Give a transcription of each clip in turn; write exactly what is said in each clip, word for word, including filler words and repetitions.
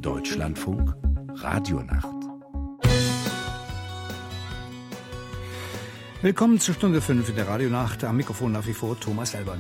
Deutschlandfunk Radionacht. Willkommen zur Stunde fünf in der Radionacht. Am Mikrofon nach wie vor Thomas Elbern.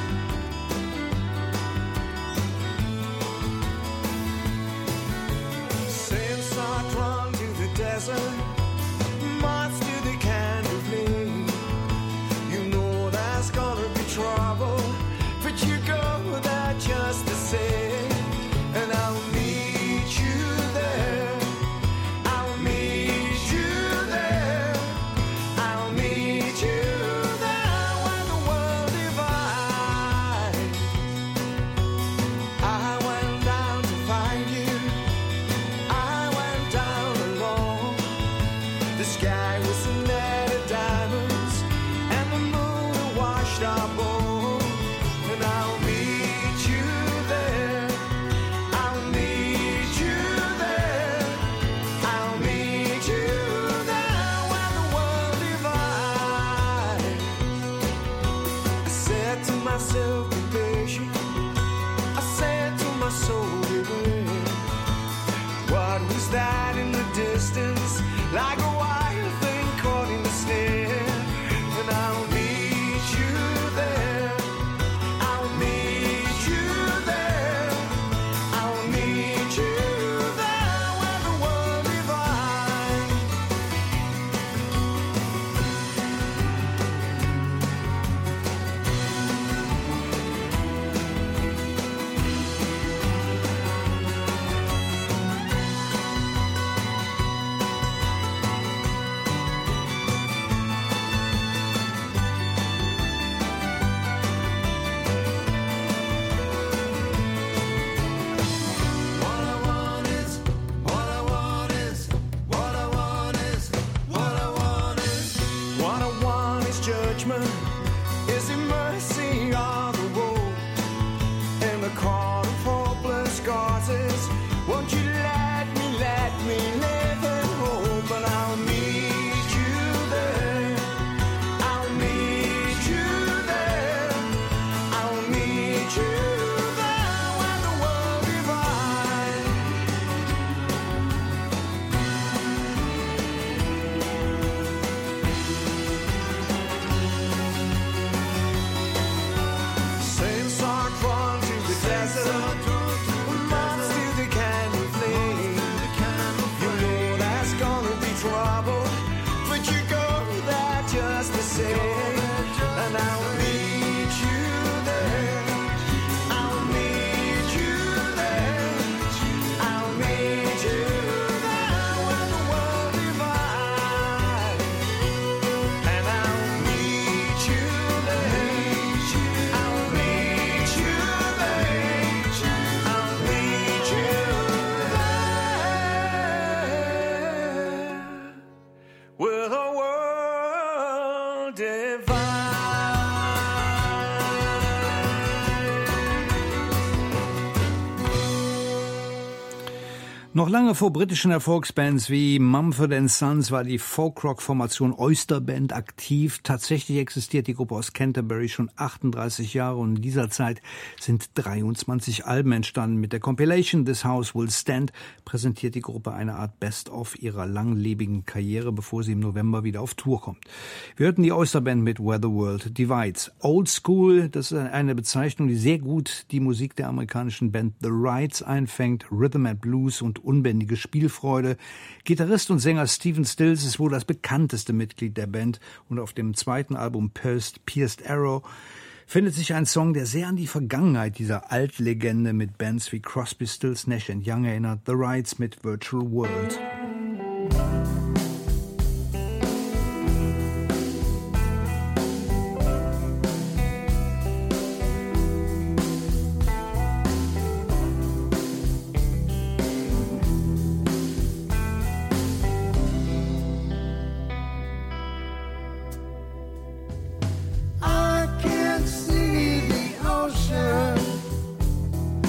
Noch lange vor britischen Erfolgsbands wie Mumford and Sons war die Folk-Rock-Formation Oyster Band aktiv. Tatsächlich existiert die Gruppe aus Canterbury schon achtunddreißig Jahre und in dieser Zeit sind dreiundzwanzig Alben entstanden. Mit der Compilation This House Will Stand präsentiert die Gruppe eine Art Best-of ihrer langlebigen Karriere, bevor sie im November wieder auf Tour kommt. Wir hörten die Oyster Band mit Where the World Divides. Old School, das ist eine Bezeichnung, die sehr gut die Musik der amerikanischen Band The Rights einfängt. Rhythm and Blues und unbändige Spielfreude. Gitarrist und Sänger Stephen Stills ist wohl das bekannteste Mitglied der Band und auf dem zweiten Album Pierced, Pierced Arrow findet sich ein Song, der sehr an die Vergangenheit dieser Altlegende mit Bands wie Crosby, Stills, Nash and Young erinnert. The Rights mit Virtual World.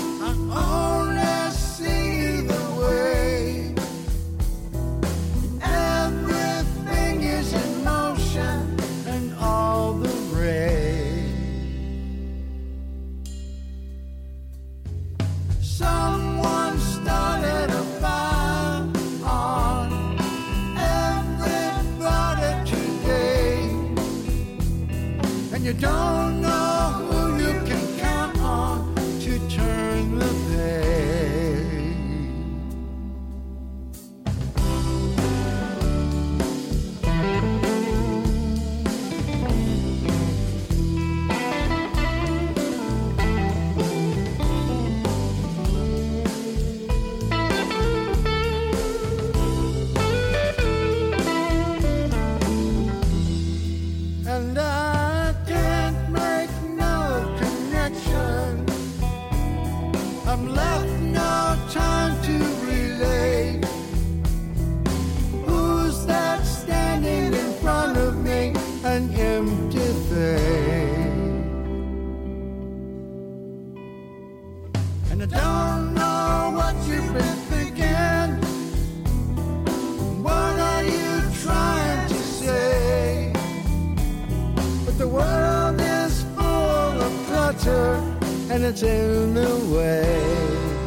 Only see the way and you don't know who you can count on to turn the page. And I can't make no connection. I'm left no time to relate. Who's that standing in front of me? An empty face. And I don't know what you've been thinking. What are you trying to say? But the world is full of clutter, and it's in the way.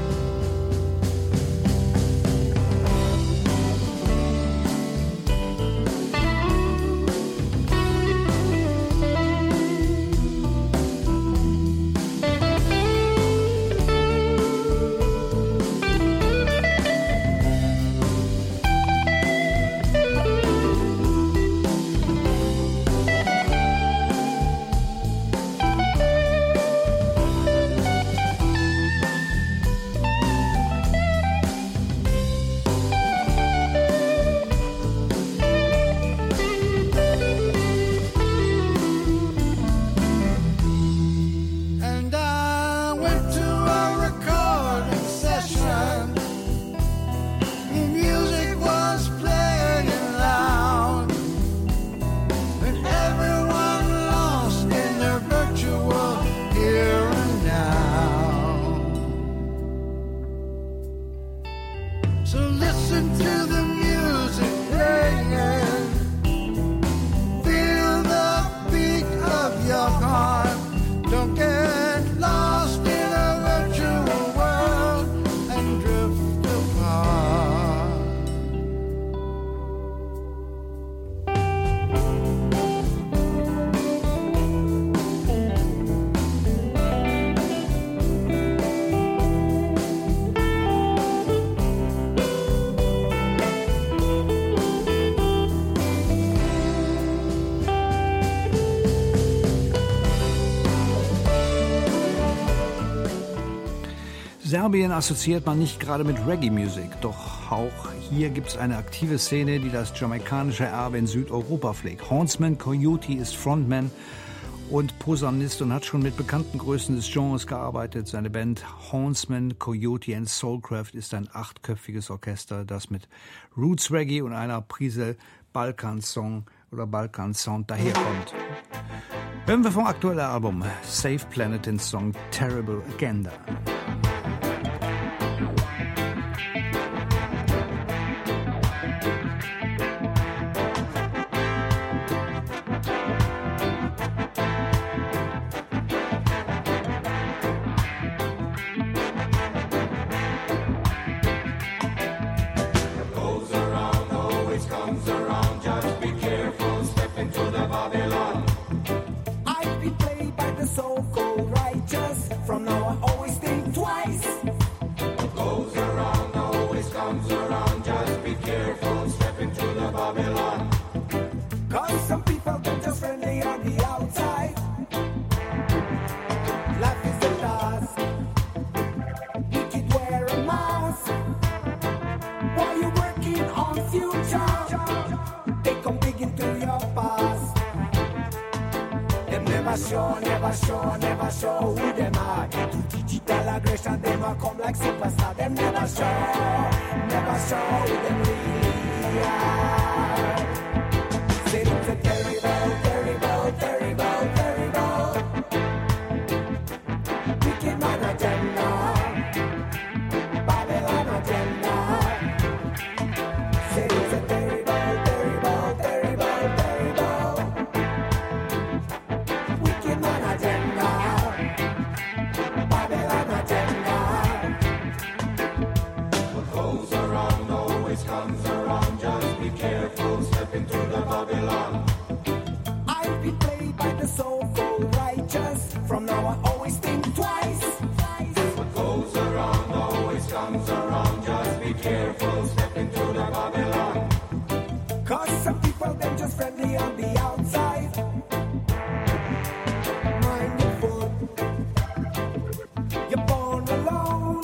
And I went to a recording session. The music was playing loud, and everyone lost in their virtual here and now. So listen to the music playing. Feel the beat of your heart. Don't get lost in a virtual world and drift apart. Serbien assoziiert man nicht gerade mit Reggae-Musik, doch auch hier gibt es eine aktive Szene, die das jamaikanische Erbe in Südeuropa pflegt. Hornsman Coyote ist Frontman und Posaunist und hat schon mit bekannten Größen des Genres gearbeitet. Seine Band Hornsman Coyote and Soulcraft ist ein achtköpfiges Orchester, das mit Roots Reggae und einer Prise Balkan-Song oder Balkan-Sound daherkommt. Hören wir vom aktuellen Album Safe Planet den Song Terrible Agenda. show, never show, never show who them are. To digital aggression, them a come like superstar. Them never show, never show who them really are. Say it's a terrible, terrible, terrible, terrible wicked man agenda, Babylon agenda. Say it's a terrible, terrible, terrible, terrible wicked man agenda, Babylon agenda. What goes around always comes around. Just be careful, step into the Babylon. I've been played by the soul. careful, step into the Babylon. Cause some people, them just friendly on the outside. Mind your foot. You're born alone.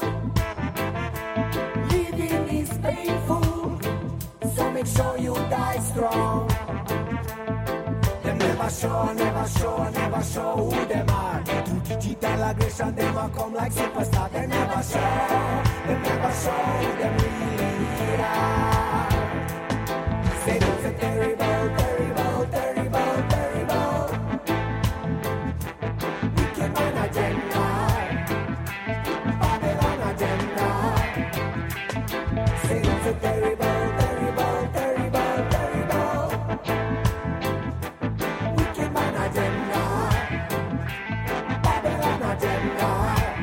Living is painful. So make sure you die strong. Them never show, never show, never show who them are. To digital aggression, them a come like superstar. They never show, they never show who them really are. Say it's a terrible, terrible, terrible, terrible wicked man agenda, Babylon agenda. Say it's a terrible, terrible, terrible, terrible wicked man agenda, Babylon agenda.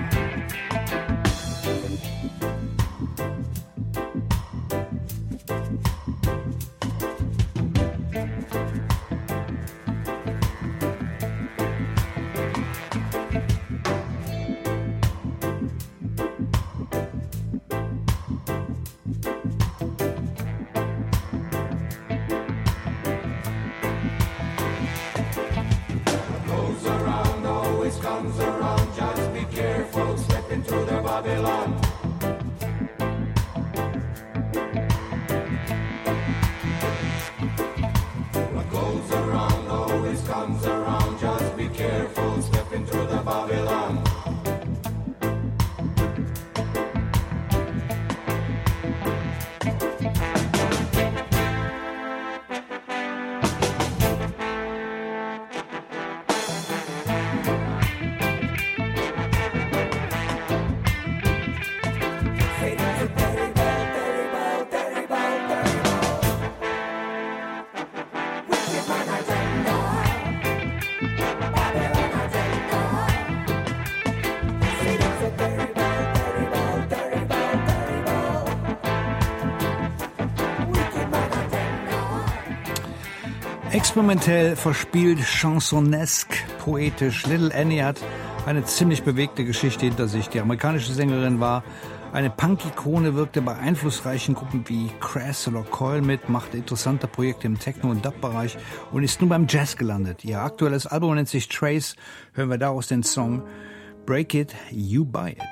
Comes around, just be careful, step into the Babylon. What goes around always comes around, just be careful, step into the Babylon. Experimentell, verspielt, chansonesque, poetisch. Little Annie hat eine ziemlich bewegte Geschichte hinter sich. Die amerikanische Sängerin war eine Punk-Ikone, wirkte bei einflussreichen Gruppen wie Crass oder Coil mit, machte interessante Projekte im Techno- und Dub-Bereich und ist nun beim Jazz gelandet. Ihr aktuelles Album nennt sich Trace. Hören wir daraus den Song Break It, You Buy It.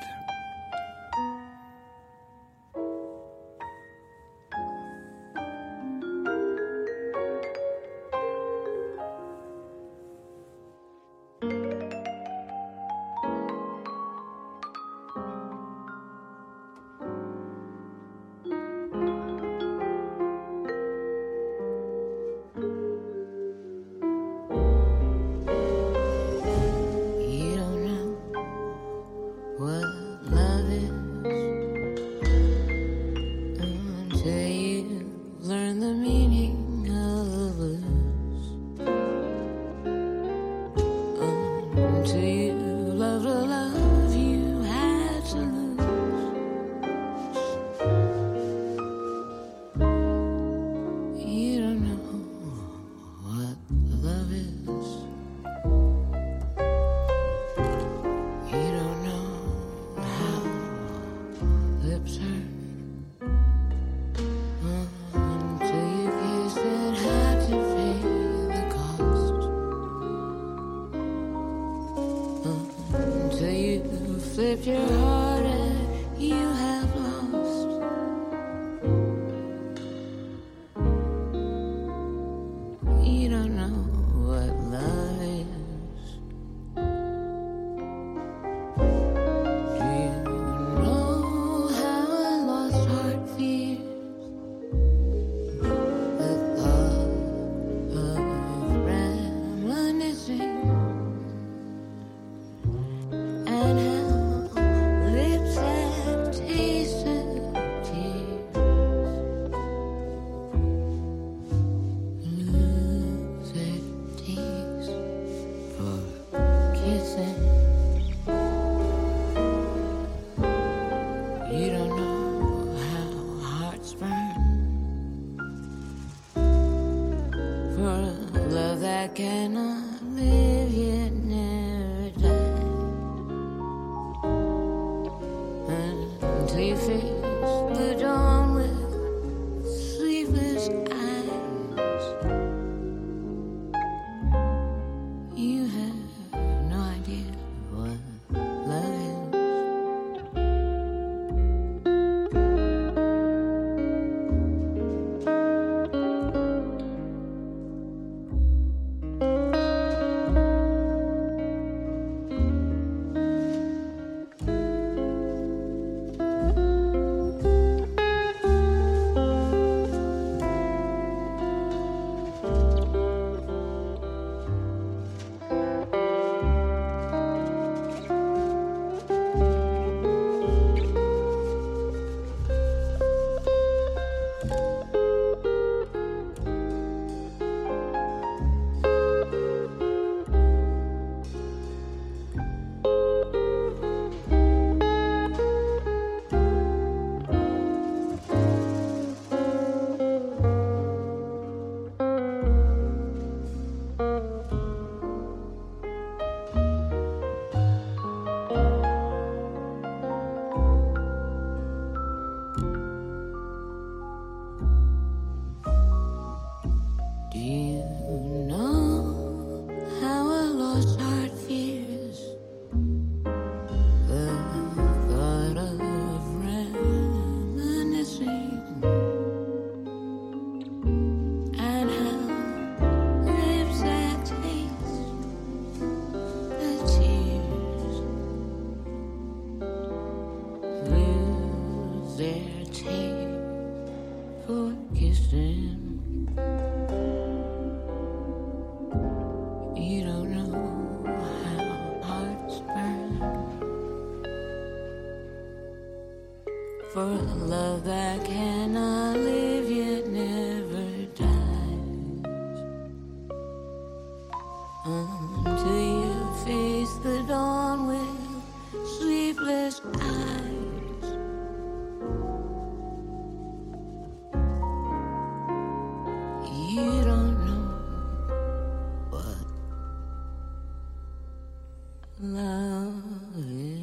Flipped your heart and you have lost. You don't know what love is. Do you know how a lost heart feels? The thought of reminiscing and how cannot live yet never die until you face the dawn. their teeth for kissing. You don't know how hearts burn for a love that cannot live yet never dies until you face the dawn with sleepless eyes. You don't know what love is.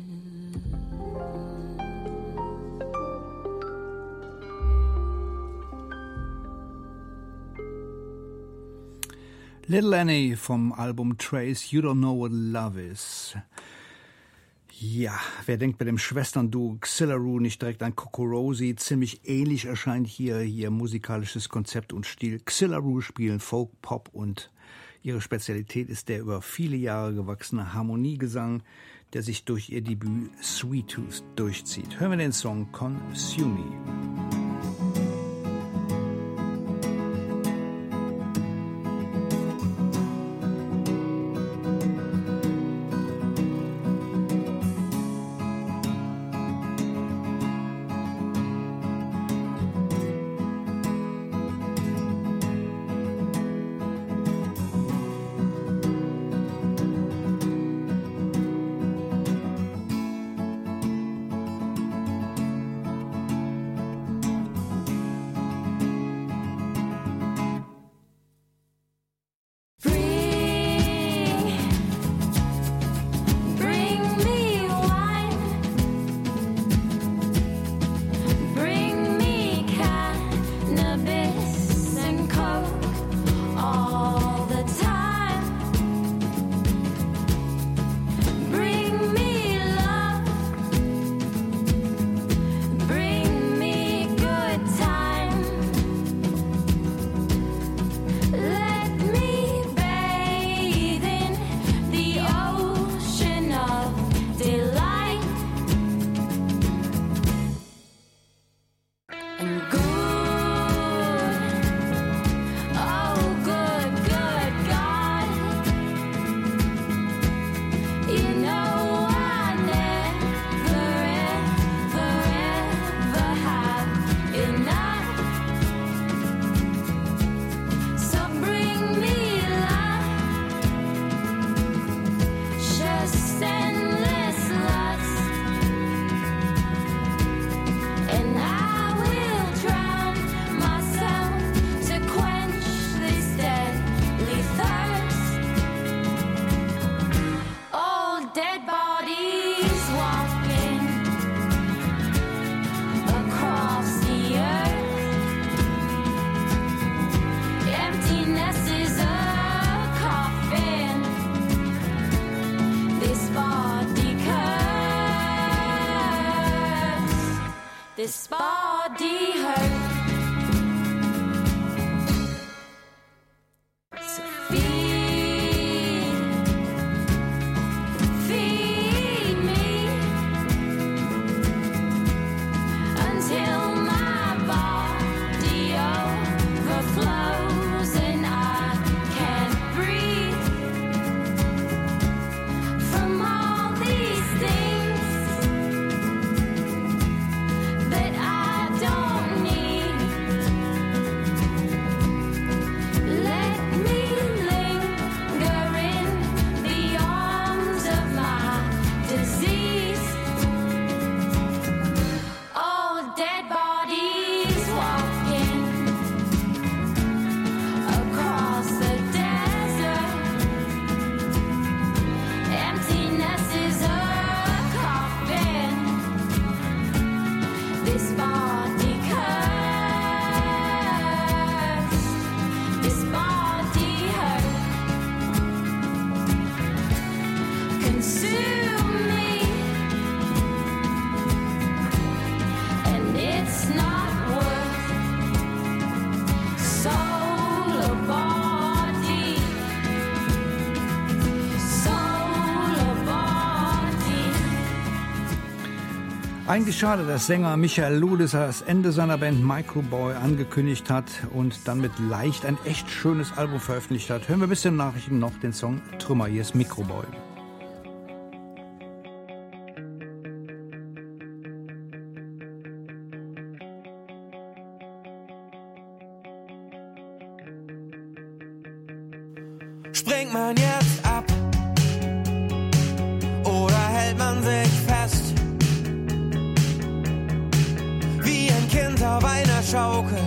Little Annie vom Album Trace, You Don't Know What Love Is. Ja, wer denkt bei dem Schwesternduo Xillaroo nicht direkt an Coco Rosie? Ziemlich ähnlich erscheint hier ihr musikalisches Konzept und Stil. Xillaroo spielen Folk, Pop und ihre Spezialität ist der über viele Jahre gewachsene Harmoniegesang, der sich durch ihr Debüt Sweet Tooth durchzieht. Hören wir den Song Consume Me. This body hurt. So feed, feed me until my body overflows and I can't breathe from all these things that I don't need. Eigentlich schade, dass Sänger Michael Ludes das Ende seiner Band Microboy angekündigt hat und dann mit Leicht ein echt schönes Album veröffentlicht hat. Hören wir bis zu den Nachrichten noch den Song Trümmer. Hier ist Microboy. Springt man jetzt ab oder hält man sich fest? Wie ein Kind auf einer Schaukel,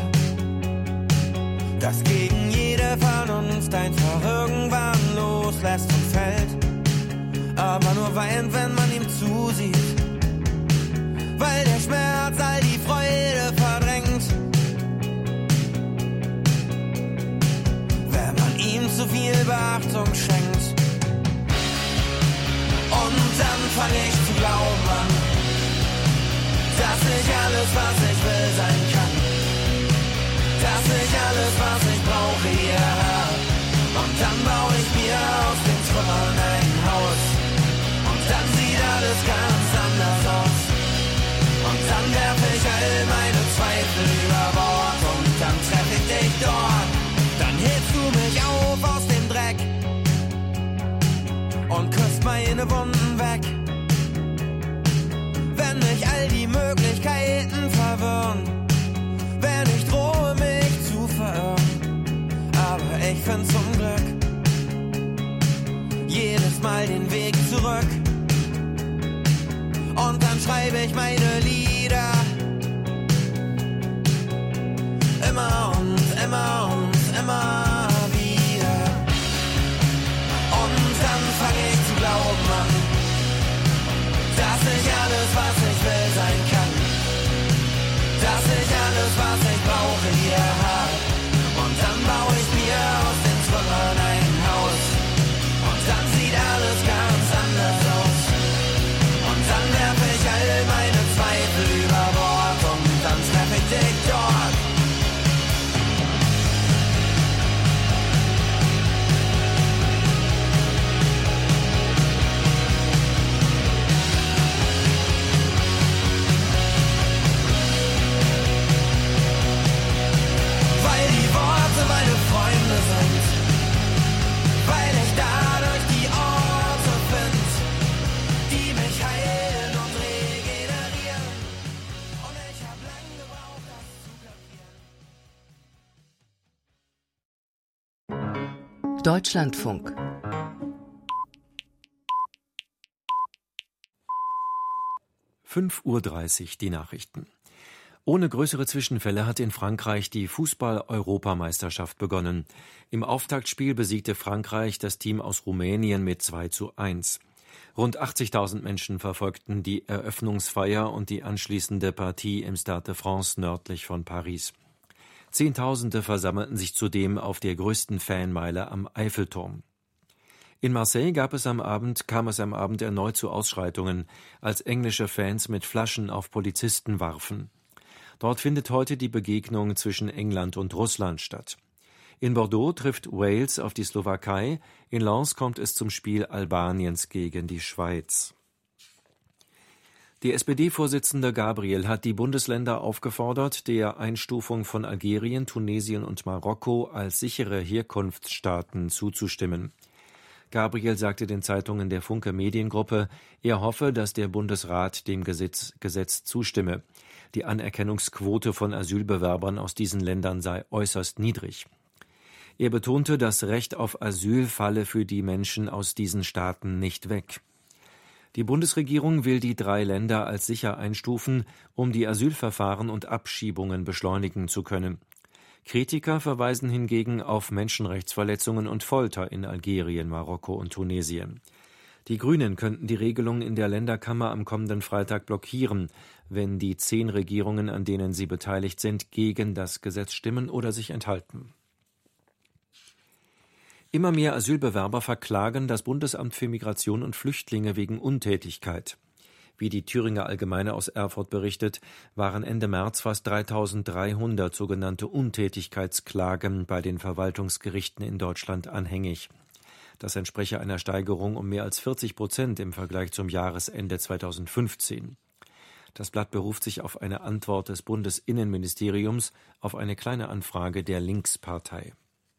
das gegen jede Vernunft einfach irgendwann loslässt und fällt, aber nur weint, wenn man ihm zusieht, weil der Schmerz all die Freude verdrängt. Wenn man ihm zu viel Beachtung schenkt. Und dann fang ich zu glauben an, dass ich alles, was ich will, sein kann. Dass ich alles, was ich brauche, hier habe. Und dann baue ich mir aus den Trümmern ein Haus. Und dann sieht alles ganz anders aus. Und dann werfe ich all meine Zweifel über Bord. Und dann treffe ich dich dort. Dann hebst du mich auf aus dem Dreck und küsst meine Wunden weg. Wenn mich all die Möglichkeiten verwirren, wenn ich drohe, mich zu verirren. Aber ich find zum Glück jedes Mal den Weg zurück. Und dann schreibe ich meine Lieder immer und immer und immer wieder. Und dann fang ich zu glauben an, dass ich alles, was ich will, sein kann. Dass ich alles, was ich brauche, hier habe. Und dann baue ich mir aus den Trümmern ein Haus. Und dann sieht alles ganz anders aus. Und dann werfe ich all meine Zweifel über Bord. Und dann treffe ich dich dort. Meine Freunde sind, weil ich dadurch die Orte find, die mich heilen und regenerieren. Und ich hab lang gebraucht, das zu kapieren. Deutschlandfunk. fünf Uhr dreißig, die Nachrichten. Ohne größere Zwischenfälle hat in Frankreich die Fußball-Europameisterschaft begonnen. Im Auftaktspiel besiegte Frankreich das Team aus Rumänien mit zwei zu eins. Rund achtzigtausend Menschen verfolgten die Eröffnungsfeier und die anschließende Partie im Stade de France nördlich von Paris. Zehntausende versammelten sich zudem auf der größten Fanmeile am Eiffelturm. In Marseille gab es am Abend, kam es am Abend erneut zu Ausschreitungen, als englische Fans mit Flaschen auf Polizisten warfen. Dort findet heute die Begegnung zwischen England und Russland statt. In Bordeaux trifft Wales auf die Slowakei, in Lens kommt es zum Spiel Albaniens gegen die Schweiz. Die S P D-Vorsitzende Gabriel hat die Bundesländer aufgefordert, der Einstufung von Algerien, Tunesien und Marokko als sichere Herkunftsstaaten zuzustimmen. Gabriel sagte den Zeitungen der Funke Mediengruppe, er hoffe, dass der Bundesrat dem Gesetz, Gesetz zustimme. Die Anerkennungsquote von Asylbewerbern aus diesen Ländern sei äußerst niedrig. Er betonte, das Recht auf Asyl falle für die Menschen aus diesen Staaten nicht weg. Die Bundesregierung will die drei Länder als sicher einstufen, um die Asylverfahren und Abschiebungen beschleunigen zu können. Kritiker verweisen hingegen auf Menschenrechtsverletzungen und Folter in Algerien, Marokko und Tunesien. Die Grünen könnten die Regelung in der Länderkammer am kommenden Freitag blockieren, wenn die zehn Regierungen, an denen sie beteiligt sind, gegen das Gesetz stimmen oder sich enthalten. Immer mehr Asylbewerber verklagen das Bundesamt für Migration und Flüchtlinge wegen Untätigkeit. Wie die Thüringer Allgemeine aus Erfurt berichtet, waren Ende März fast dreitausenddreihundert sogenannte Untätigkeitsklagen bei den Verwaltungsgerichten in Deutschland anhängig. Das entspreche einer Steigerung um mehr als vierzig Prozent im Vergleich zum Jahresende zweitausendfünfzehn. Das Blatt beruft sich auf eine Antwort des Bundesinnenministeriums auf eine kleine Anfrage der Linkspartei.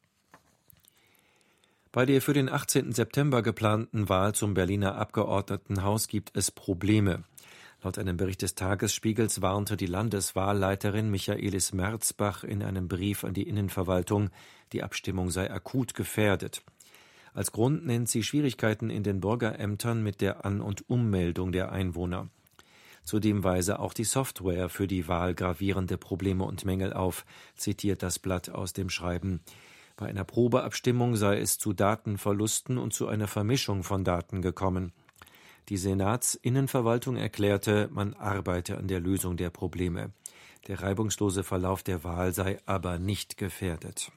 Bei der für den achtzehnten September geplanten Wahl zum Berliner Abgeordnetenhaus gibt es Probleme. Laut einem Bericht des Tagesspiegels warnte die Landeswahlleiterin Michaelis Merzbach in einem Brief an die Innenverwaltung, die Abstimmung sei akut gefährdet. Als Grund nennt sie Schwierigkeiten in den Bürgerämtern mit der An- und Ummeldung der Einwohner. Zudem weise auch die Software für die Wahl gravierende Probleme und Mängel auf, zitiert das Blatt aus dem Schreiben. Bei einer Probeabstimmung sei es zu Datenverlusten und zu einer Vermischung von Daten gekommen. Die Senatsinnenverwaltung erklärte, man arbeite an der Lösung der Probleme. Der reibungslose Verlauf der Wahl sei aber nicht gefährdet.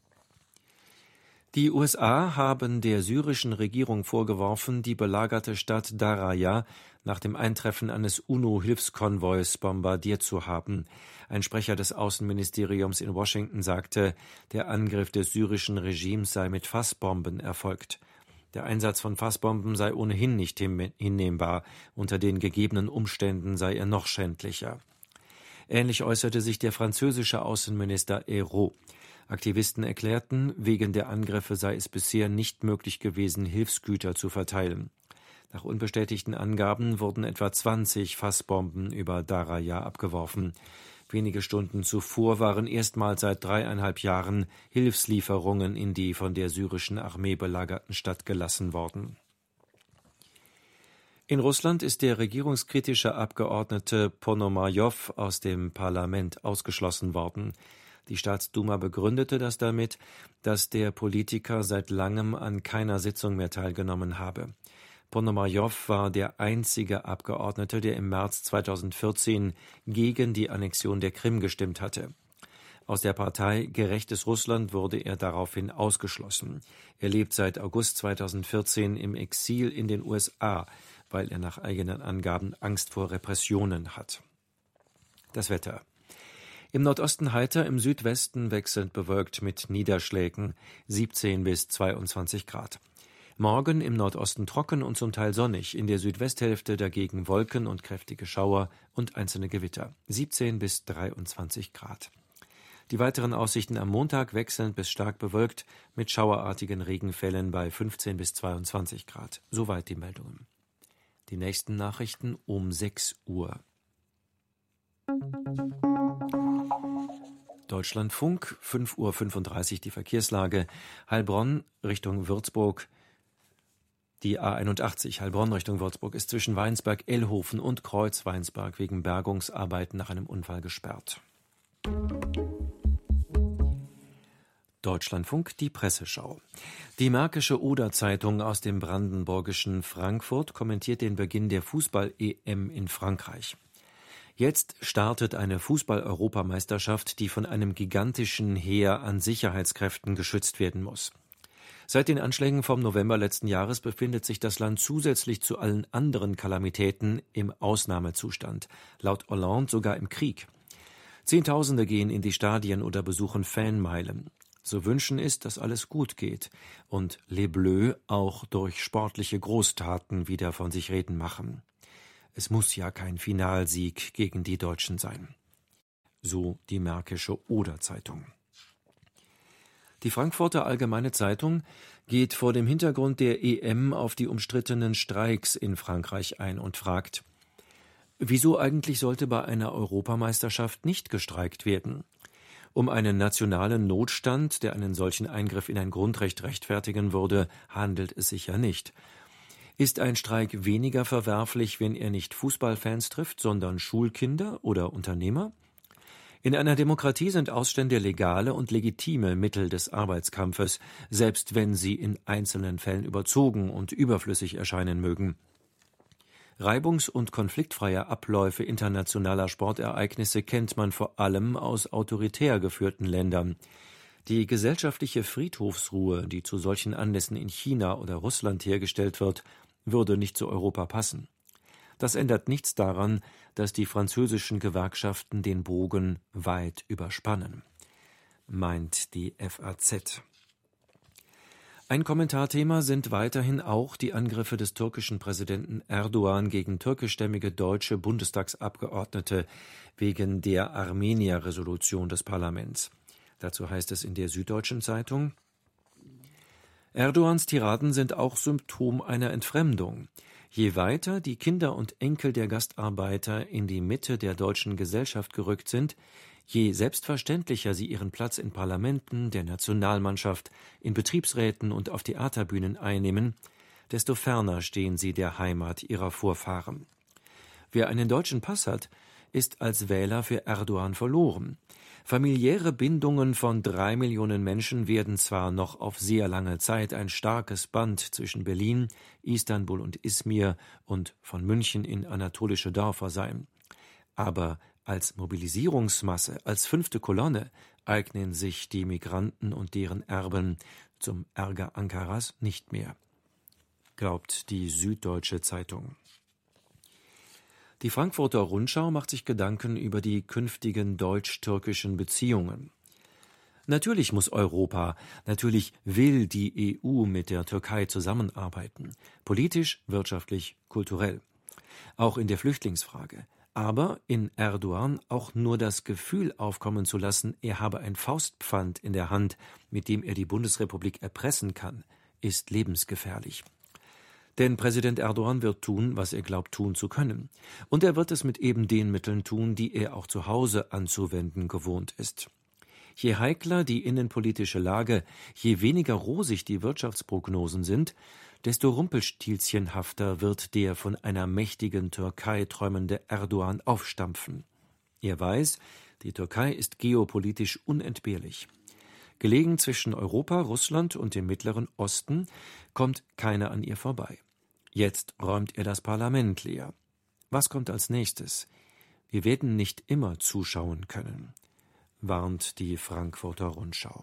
Die U S A haben der syrischen Regierung vorgeworfen, die belagerte Stadt Daraya nach dem Eintreffen eines UNO-Hilfskonvois bombardiert zu haben. Ein Sprecher des Außenministeriums in Washington sagte, der Angriff des syrischen Regimes sei mit Fassbomben erfolgt. Der Einsatz von Fassbomben sei ohnehin nicht hinnehmbar, unter den gegebenen Umständen sei er noch schändlicher. Ähnlich äußerte sich der französische Außenminister Ayrault. Aktivisten erklärten, wegen der Angriffe sei es bisher nicht möglich gewesen, Hilfsgüter zu verteilen. Nach unbestätigten Angaben wurden etwa zwanzig Fassbomben über Daraya abgeworfen. Wenige Stunden zuvor waren erstmals seit dreieinhalb Jahren Hilfslieferungen in die von der syrischen Armee belagerten Stadt gelassen worden. In Russland ist der regierungskritische Abgeordnete Ponomarjow aus dem Parlament ausgeschlossen worden. Die Staatsduma begründete das damit, dass der Politiker seit langem an keiner Sitzung mehr teilgenommen habe. Ponomarjow war der einzige Abgeordnete, der im März zweitausendvierzehn gegen die Annexion der Krim gestimmt hatte. Aus der Partei Gerechtes Russland wurde er daraufhin ausgeschlossen. Er lebt seit August zweitausendvierzehn im Exil in den U S A, weil er nach eigenen Angaben Angst vor Repressionen hat. Das Wetter. Im Nordosten heiter, im Südwesten wechselnd bewölkt mit Niederschlägen, siebzehn bis zweiundzwanzig Grad. Morgen im Nordosten trocken und zum Teil sonnig, in der Südwesthälfte dagegen Wolken und kräftige Schauer und einzelne Gewitter, siebzehn bis dreiundzwanzig Grad. Die weiteren Aussichten am Montag wechselnd bis stark bewölkt mit schauerartigen Regenfällen bei fünfzehn bis zweiundzwanzig Grad. Soweit die Meldungen. Die nächsten Nachrichten um sechs Uhr. Deutschlandfunk, fünf Uhr fünfunddreißig die Verkehrslage. Heilbronn Richtung Würzburg. Die A einundachtzig Heilbronn Richtung Würzburg ist zwischen Weinsberg-Ellhofen und Kreuz-Weinsberg wegen Bergungsarbeiten nach einem Unfall gesperrt. Deutschlandfunk, die Presseschau. Die Märkische Oder-Zeitung aus dem brandenburgischen Frankfurt kommentiert den Beginn der Fußball-E M in Frankreich. Jetzt startet eine Fußball-Europameisterschaft, die von einem gigantischen Heer an Sicherheitskräften geschützt werden muss. Seit den Anschlägen vom November letzten Jahres befindet sich das Land zusätzlich zu allen anderen Kalamitäten im Ausnahmezustand, laut Hollande sogar im Krieg. Zehntausende gehen in die Stadien oder besuchen Fanmeilen. Zu wünschen ist, dass alles gut geht und Les Bleus auch durch sportliche Großtaten wieder von sich reden machen. Es muss ja kein Finalsieg gegen die Deutschen sein. So die Märkische Oder-Zeitung. Die Frankfurter Allgemeine Zeitung geht vor dem Hintergrund der E M auf die umstrittenen Streiks in Frankreich ein und fragt: Wieso eigentlich sollte bei einer Europameisterschaft nicht gestreikt werden? Um einen nationalen Notstand, der einen solchen Eingriff in ein Grundrecht rechtfertigen würde, handelt es sich ja nicht. Ist ein Streik weniger verwerflich, wenn er nicht Fußballfans trifft, sondern Schulkinder oder Unternehmer? In einer Demokratie sind Ausstände legale und legitime Mittel des Arbeitskampfes, selbst wenn sie in einzelnen Fällen überzogen und überflüssig erscheinen mögen. Reibungs- und konfliktfreie Abläufe internationaler Sportereignisse kennt man vor allem aus autoritär geführten Ländern. Die gesellschaftliche Friedhofsruhe, die zu solchen Anlässen in China oder Russland hergestellt wird, würde nicht zu Europa passen. Das ändert nichts daran, dass die französischen Gewerkschaften den Bogen weit überspannen, meint die F A Z. Ein Kommentarthema sind weiterhin auch die Angriffe des türkischen Präsidenten Erdogan gegen türkischstämmige deutsche Bundestagsabgeordnete wegen der Armenier-Resolution des Parlaments. Dazu heißt es in der Süddeutschen Zeitung: Erdogans Tiraden sind auch Symptom einer Entfremdung. Je weiter die Kinder und Enkel der Gastarbeiter in die Mitte der deutschen Gesellschaft gerückt sind, je selbstverständlicher sie ihren Platz in Parlamenten, der Nationalmannschaft, in Betriebsräten und auf Theaterbühnen einnehmen, desto ferner stehen sie der Heimat ihrer Vorfahren. Wer einen deutschen Pass hat, ist als Wähler für Erdogan verloren. Familiäre Bindungen von drei Millionen Menschen werden zwar noch auf sehr lange Zeit ein starkes Band zwischen Berlin, Istanbul und Izmir und von München in anatolische Dörfer sein, aber als Mobilisierungsmasse, als fünfte Kolonne eignen sich die Migranten und deren Erben zum Ärger Ankaras nicht mehr, glaubt die Süddeutsche Zeitung. Die Frankfurter Rundschau macht sich Gedanken über die künftigen deutsch-türkischen Beziehungen. Natürlich muss Europa, natürlich will die E U mit der Türkei zusammenarbeiten, politisch, wirtschaftlich, kulturell. Auch in der Flüchtlingsfrage. Aber in Erdogan auch nur das Gefühl aufkommen zu lassen, er habe ein Faustpfand in der Hand, mit dem er die Bundesrepublik erpressen kann, ist lebensgefährlich. Denn Präsident Erdogan wird tun, was er glaubt tun zu können. Und er wird es mit eben den Mitteln tun, die er auch zu Hause anzuwenden gewohnt ist. Je heikler die innenpolitische Lage, je weniger rosig die Wirtschaftsprognosen sind, desto rumpelstilzchenhafter wird der von einer mächtigen Türkei träumende Erdogan aufstampfen. Er weiß, die Türkei ist geopolitisch unentbehrlich. Gelegen zwischen Europa, Russland und dem Mittleren Osten, kommt keiner an ihr vorbei. Jetzt räumt er das Parlament leer. Was kommt als nächstes? Wir werden nicht immer zuschauen können, warnt die Frankfurter Rundschau.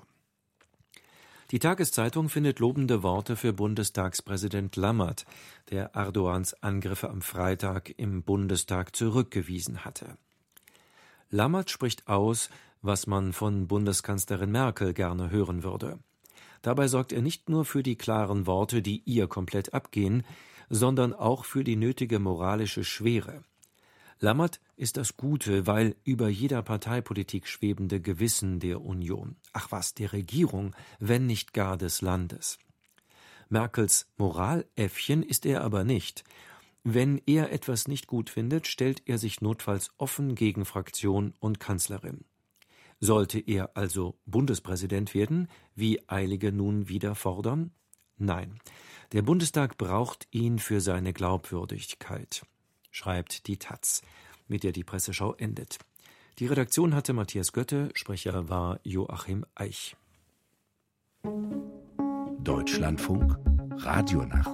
Die Tageszeitung findet lobende Worte für Bundestagspräsident Lammert, der Erdogans Angriffe am Freitag im Bundestag zurückgewiesen hatte. Lammert spricht aus, was man von Bundeskanzlerin Merkel gerne hören würde. Dabei sorgt er nicht nur für die klaren Worte, die ihr komplett abgehen, sondern auch für die nötige moralische Schwere. Lammert ist das Gute, weil über jeder Parteipolitik schwebende Gewissen der Union. Ach was, der Regierung, wenn nicht gar des Landes. Merkels Moraläffchen ist er aber nicht. Wenn er etwas nicht gut findet, stellt er sich notfalls offen gegen Fraktion und Kanzlerin. Sollte er also Bundespräsident werden, wie einige nun wieder fordern? Nein, der Bundestag braucht ihn für seine Glaubwürdigkeit, schreibt die Taz, mit der die Presseschau endet. Die Redaktion hatte Matthias Götte, Sprecher war Joachim Eich. Deutschlandfunk Radionacht.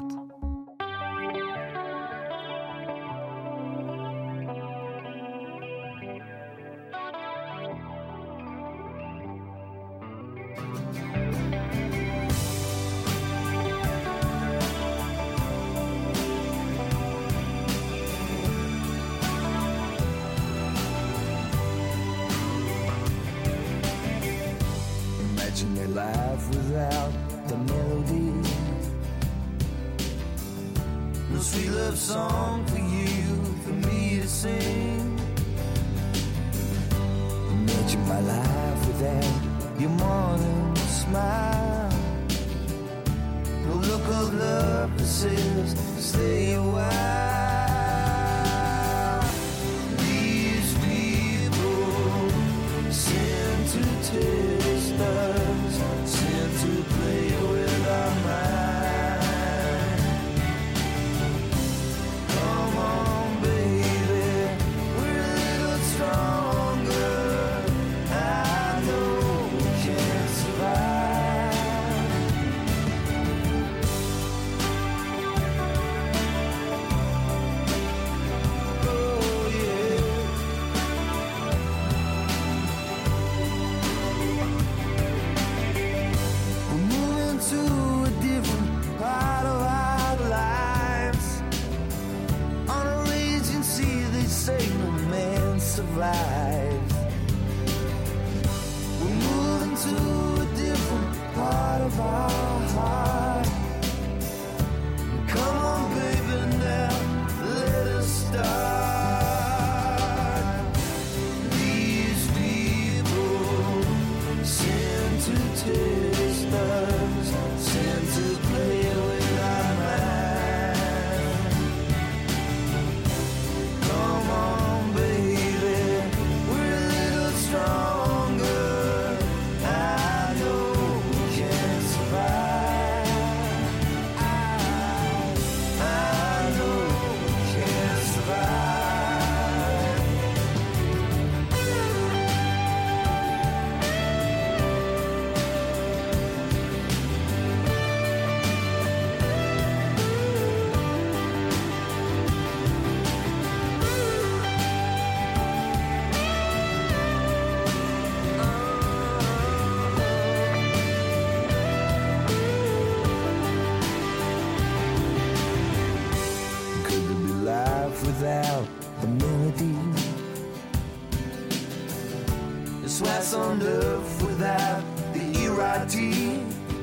sweats on earth without the E R T.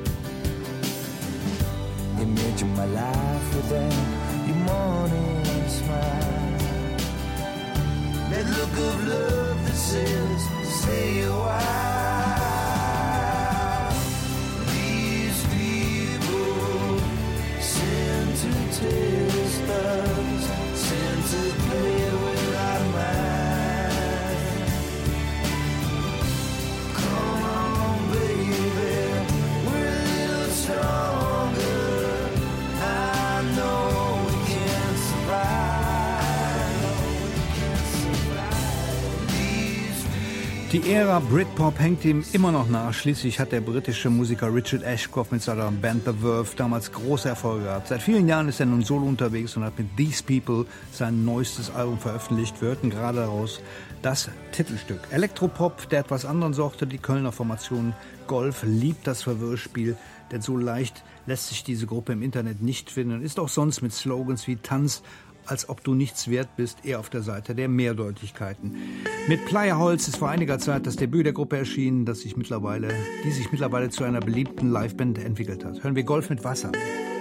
Imagine my life without your morning smile. That look of love that says, stay a while. These people sent to test us, sent to play with our mind. Come on, baby, we're a little stronger. I know we can survive. These people. Die Ära Britpop hängt ihm immer noch nach. Schließlich hat der britische Musiker Richard Ashcroft mit seiner Band The Verve damals große Erfolge gehabt. Seit vielen Jahren ist er nun solo unterwegs und hat mit These People sein neuestes Album veröffentlicht. Wir hörten gerade daraus das Titelstück. Elektropop der etwas anderen Sorte, die Kölner Formation Golf liebt das Verwirrspiel, denn so leicht lässt sich diese Gruppe im Internet nicht finden und ist auch sonst mit Slogans wie Tanz, als ob du nichts wert bist, eher auf der Seite der Mehrdeutigkeiten. Mit Pleierholz ist vor einiger Zeit das Debüt der Gruppe erschienen, das sich mittlerweile, die sich mittlerweile zu einer beliebten Liveband entwickelt hat. Hören wir Golf mit Wasser.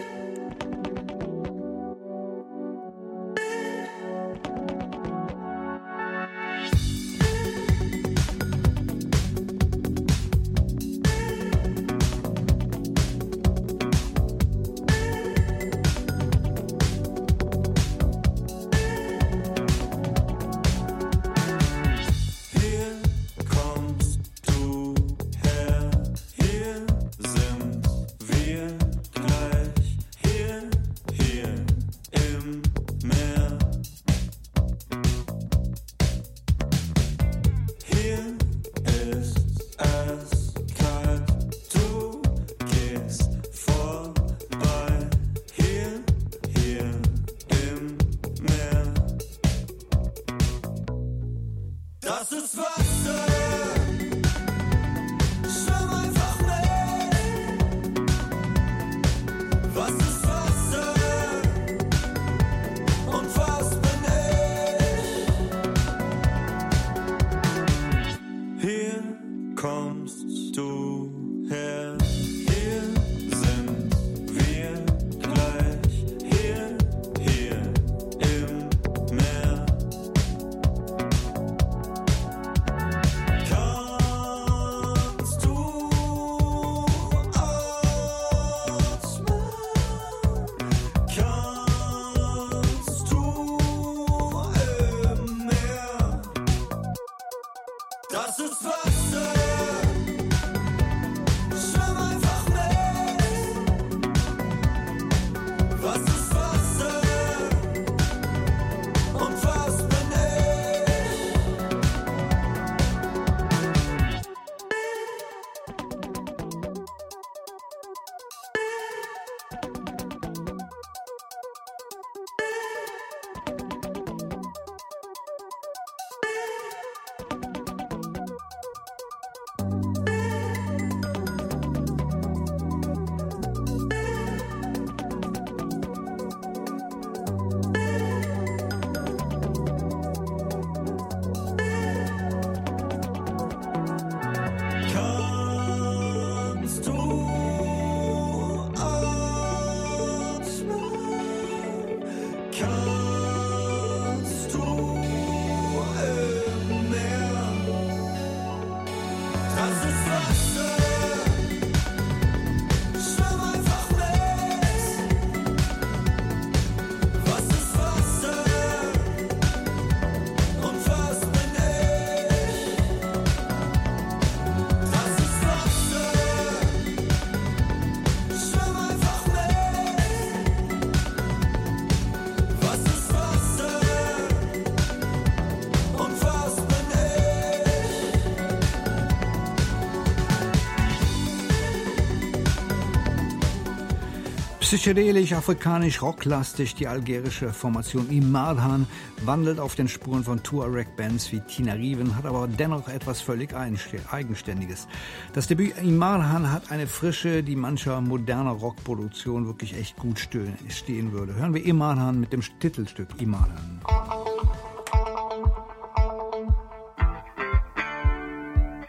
Psychedelisch, afrikanisch, rocklastig, die algerische Formation Imarhan wandelt auf den Spuren von Tuareg-Bands wie Tinariwen, hat aber dennoch etwas völlig Eigenständiges. Das Debüt Imarhan hat eine Frische, die mancher moderner Rockproduktion wirklich echt gut stehen würde. Hören wir Imarhan mit dem Titelstück Imarhan.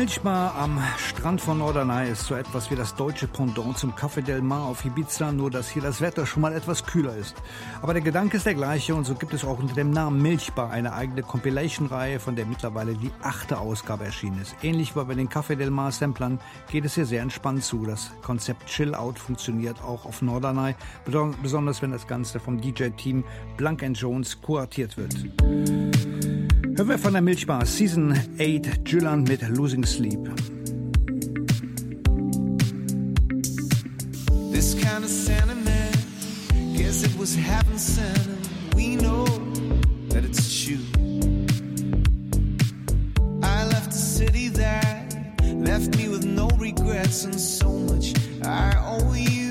Milchbar am Strand von Norderney ist so etwas wie das deutsche Pendant zum Café del Mar auf Ibiza, nur dass hier das Wetter schon mal etwas kühler ist. Aber der Gedanke ist der gleiche und so gibt es auch unter dem Namen Milchbar eine eigene Compilation-Reihe, von der mittlerweile die achte Ausgabe erschienen ist. Ähnlich wie bei den Café del Mar Samplern geht es hier sehr entspannt zu. Das Konzept Chill-Out funktioniert auch auf Norderney, besonders wenn das Ganze vom D J-Team Blank and Jones kuratiert wird. Hören wir von der Milchbar Season acht Jylland mit Losing Sleep. This kind of sentiment, guess it was heaven sent, and we know that it's true. I left a city that left me with no regrets and so much I owe you.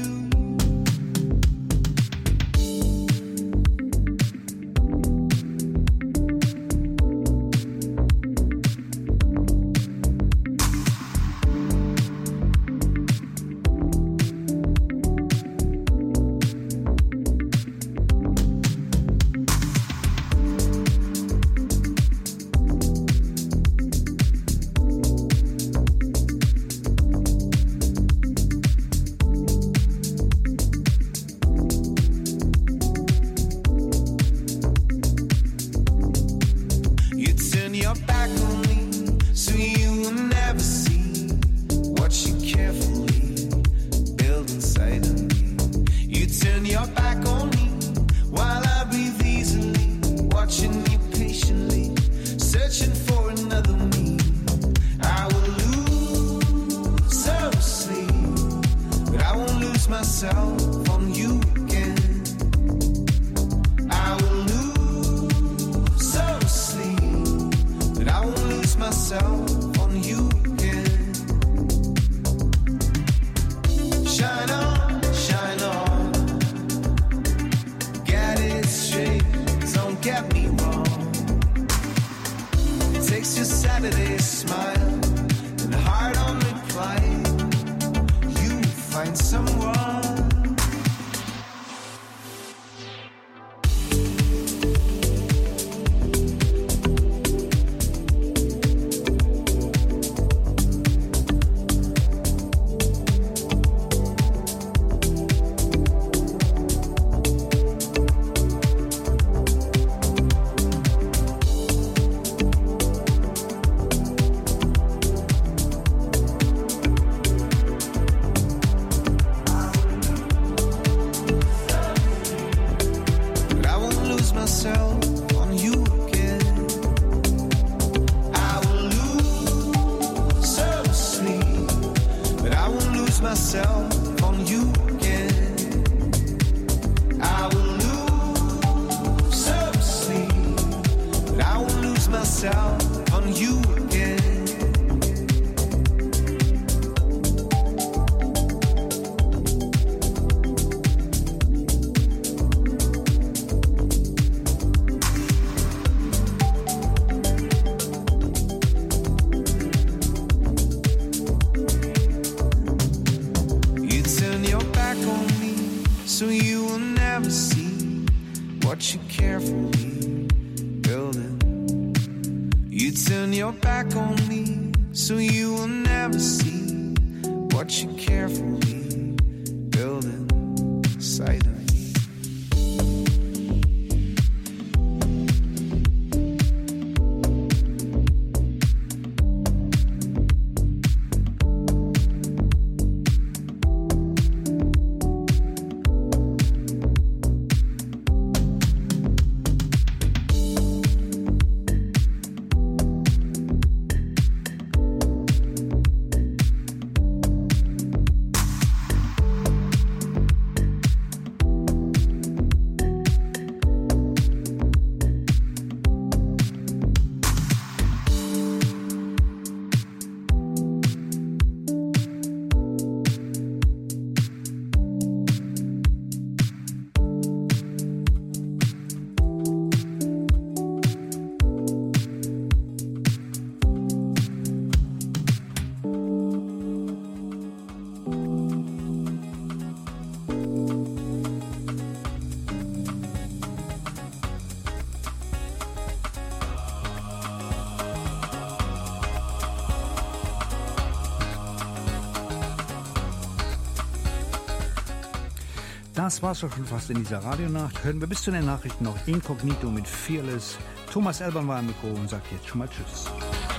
Das war's doch schon fast in dieser Radionacht. Hören wir bis zu den Nachrichten noch Inkognito mit Fearless. Thomas Elbern war am Mikro und sagt jetzt schon mal Tschüss.